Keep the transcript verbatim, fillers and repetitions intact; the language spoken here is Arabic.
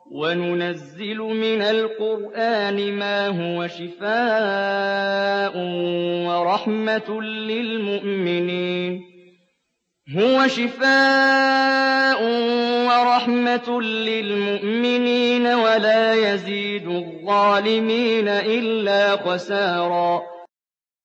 وَنُنَزِّلُ مِنَ الْقُرْآنِ مَا هُوَ شِفَاءٌ وَرَحْمَةٌ لِّلْمُؤْمِنِينَ هُوَ شِفَاءٌ وَرَحْمَةٌ لِّلْمُؤْمِنِينَ وَلَا يَزِيدُ الظَّالِمِينَ إِلَّا خَسَارًا